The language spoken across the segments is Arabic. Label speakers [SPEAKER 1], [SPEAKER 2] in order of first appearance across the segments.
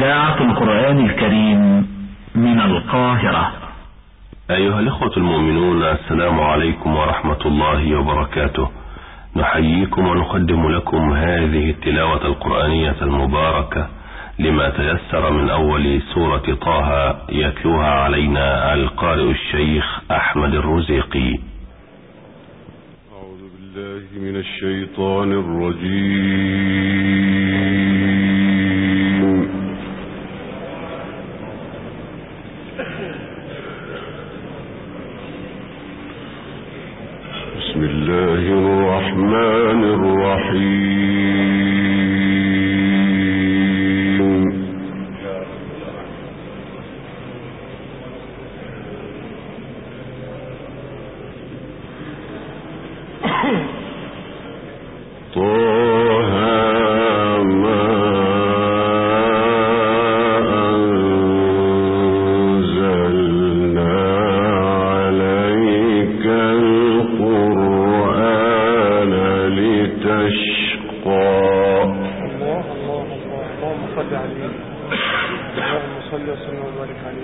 [SPEAKER 1] إذاعة القرآن الكريم من القاهرة.
[SPEAKER 2] أيها الإخوة المؤمنون، السلام عليكم ورحمة الله وبركاته. نحييكم ونقدم لكم هذه التلاوة القرآنية المباركة لما تيسر من أول سورة طه، يتلوها علينا القارئ الشيخ أحمد الرزيقي.
[SPEAKER 3] أعوذ بالله من الشيطان الرجيم. بسم الله الرحمن الرحيم. طه ما أنزلنا عليك القرآن لتشقى.
[SPEAKER 4] الله اللهم صل عليه، اللهم صل وسلم وبارك عليه.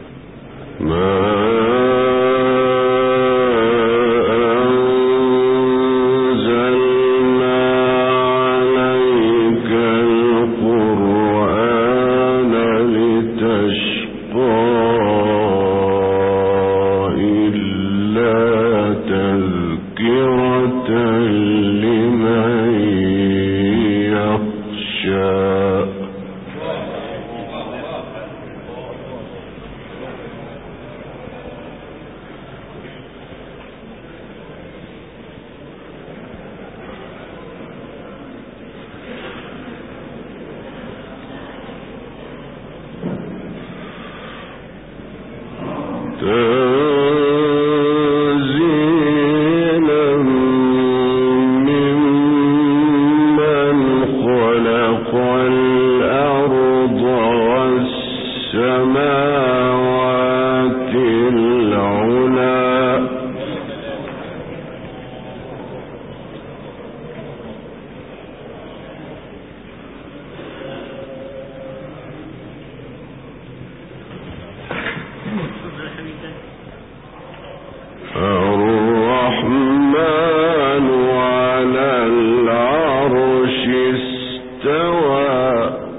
[SPEAKER 4] الرحمن على العرش استوى.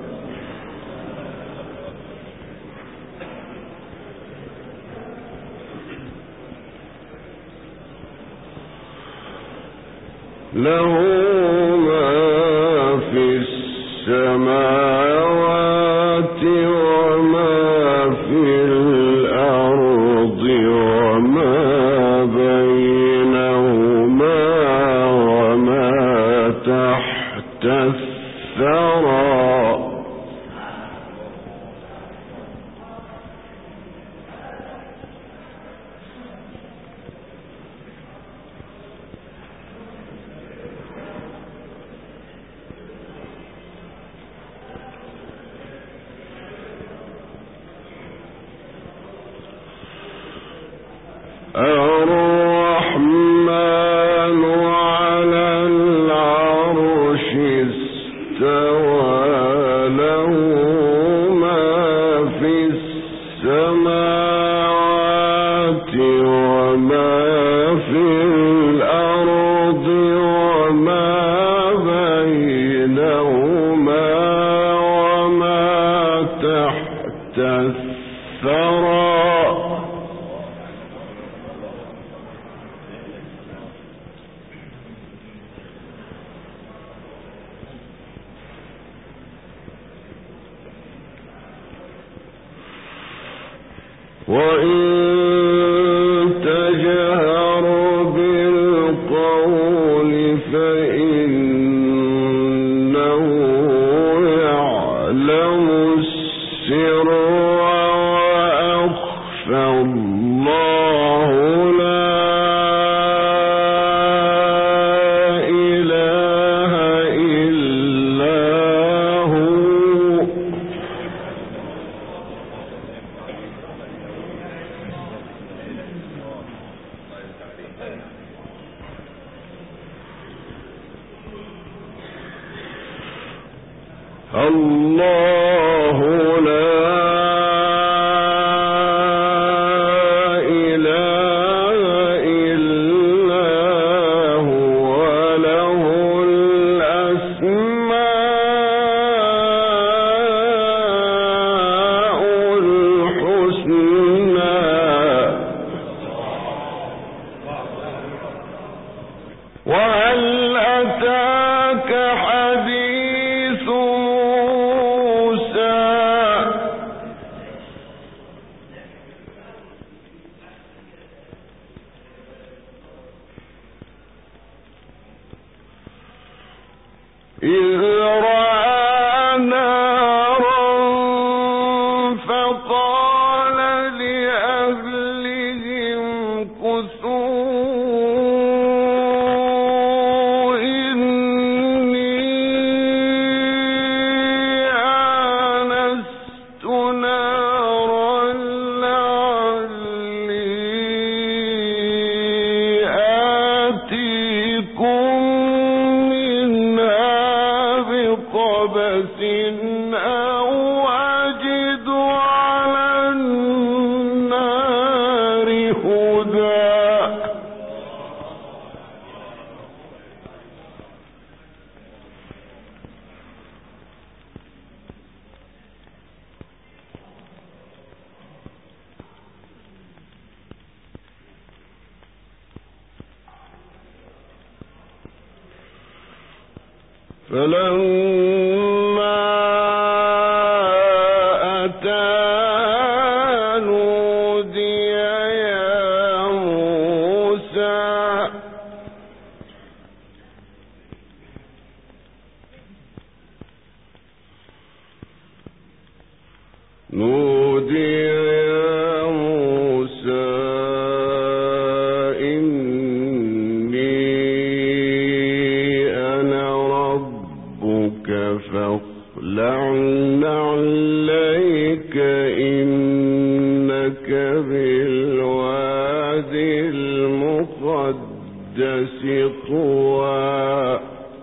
[SPEAKER 4] له ما في السماوات وما في الأرض وما بينهما وما تحت الثرى. الرحمن على العرش استوى. له ما في السماوات وما في الأرض وما بينهما وما تحت الثرى. وإن تجهر بالقول فإنه يعلم السر وأخفى. الله لا إله إلا هو. الله
[SPEAKER 3] قبس أو أجد على النار هدى. فلما أتى نودي يا موسى. نودي يا موسى فاخلع نعليك إنك بالوادي المقدس طوى.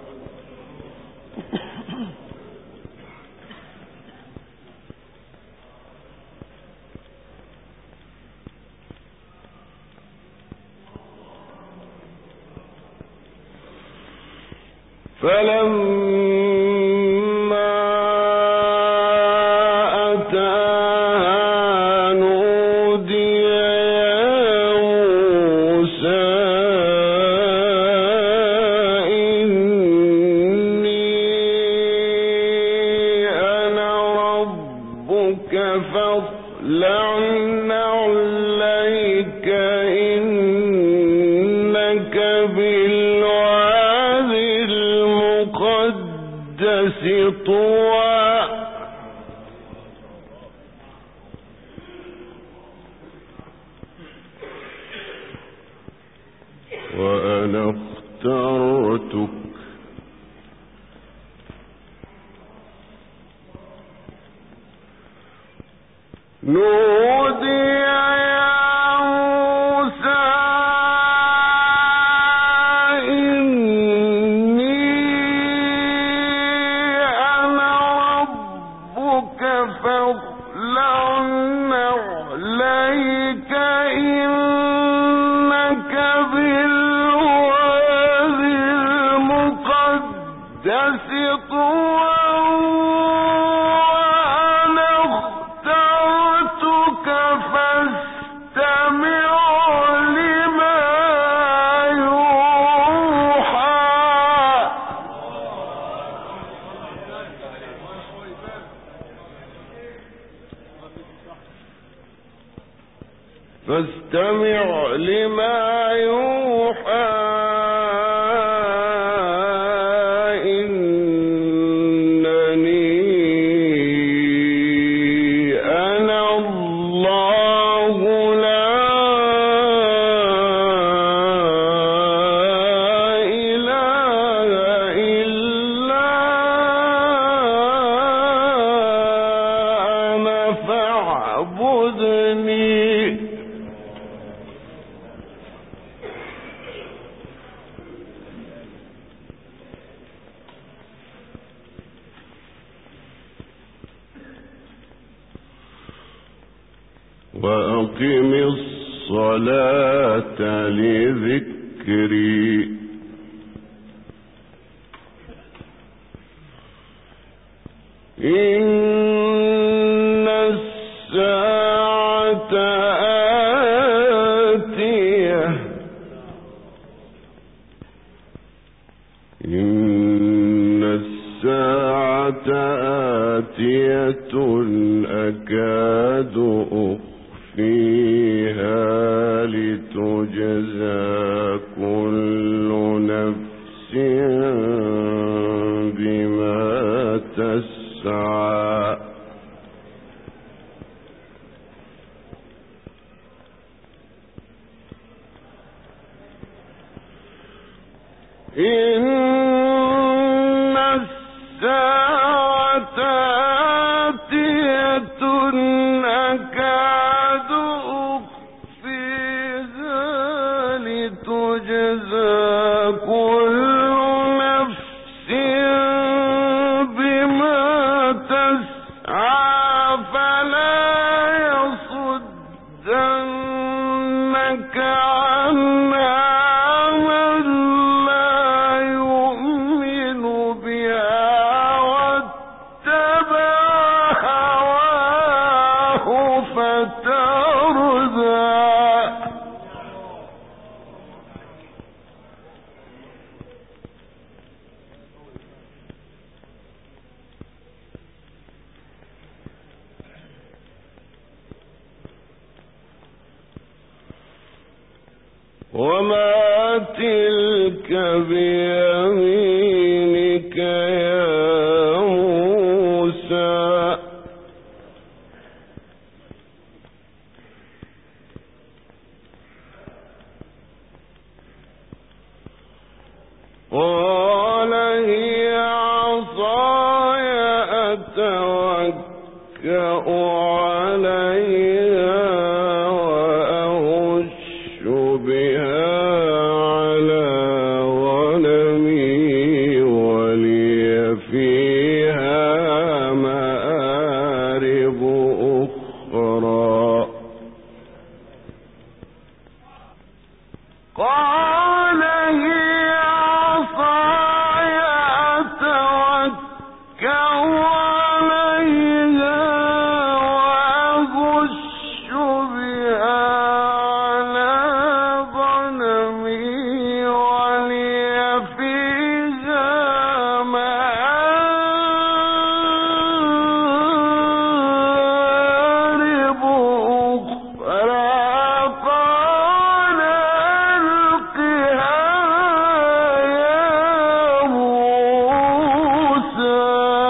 [SPEAKER 3] فلما أتاها نودي يا موسى إني أنا ربك فاخلع نعليك إنك بالوادي المقدس طوى. وأنا اخترتك نودي يا موسى إني أنا ربك فاخلع نعليك إنك بالوادي المقدس طوى. فاستمع لما يوحى إنني أنا الله لا إله إلا أنا فاعبدني. وأقم الصلاة لذكري. إن الساعة آتية. إن الساعة آتية أكاد فيها لتجزى كل نفس بما تسعى. إن الساعة آتية أكاد أخفيها لتجزى كل نفس وما تلك بيمينك يا موسى قال هي عصاي أتوكأ عليها وأهش بها على غنمي ولي فيها مآرب أخرى قال هي عصاي أتوكأ عليها وأهش بها على غنمي ولي فيها مآرب أخرى قال ألقها يا موسى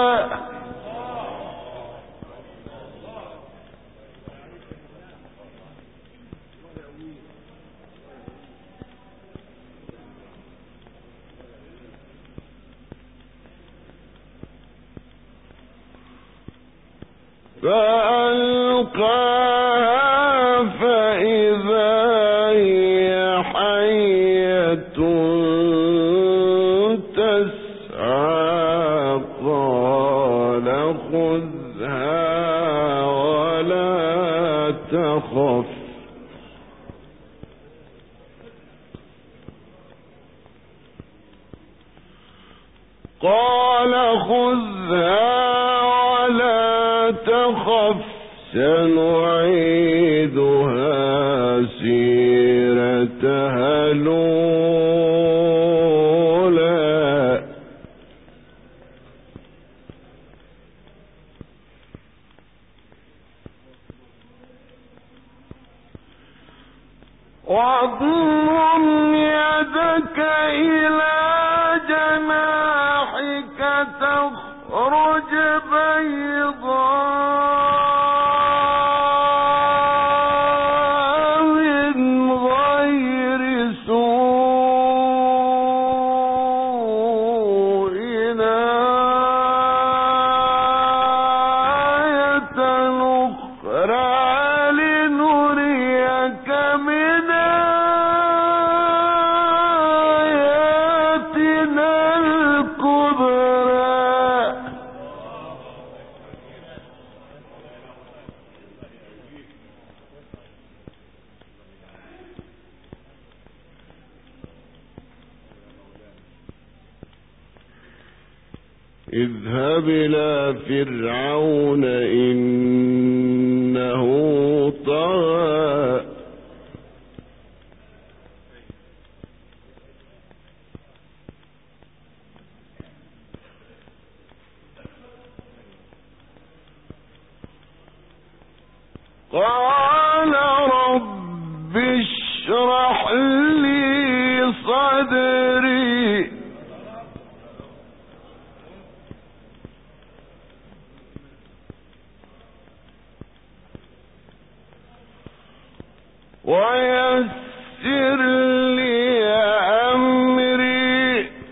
[SPEAKER 3] فألقاها فإذا هي حية تسعى قال خذها ولا تخف قال خذها ولا تخف سنعيدها سيرتها الأولى واضم يدك إلى جناحك تخرج بيضاء من غير سوء آية أخرى لنريك من آياتنا الكبرى اذهب إلى فرعون إنه طغى قال رب اشرح لي صدري ويسر لي أمري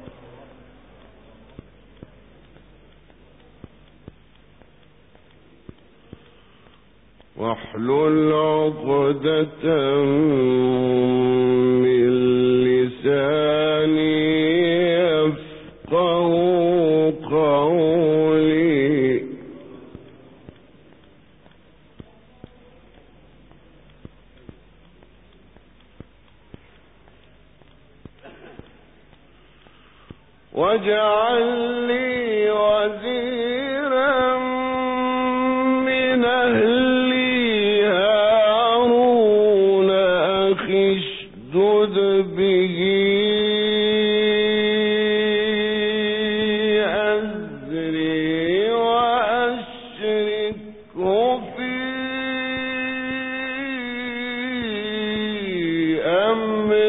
[SPEAKER 3] واحلل عقدة من لساني يفقهوا قولي واجعل لي وزيرا من أهلي هارون أخي اشدد به أزري وأشركه في أمري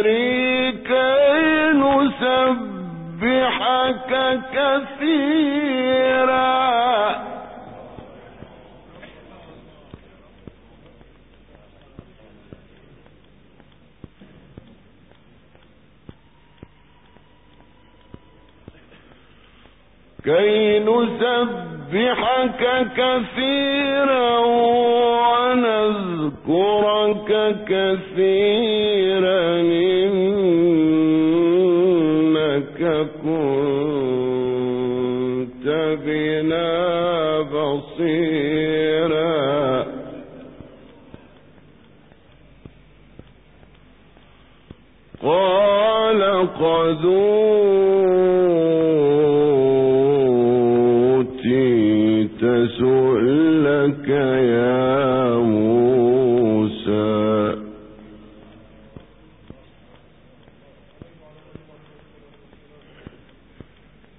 [SPEAKER 3] كثيرا كي نسبحك كثيرا ونذكرك كثيرا إنك كنت بنا بصيرا قال قد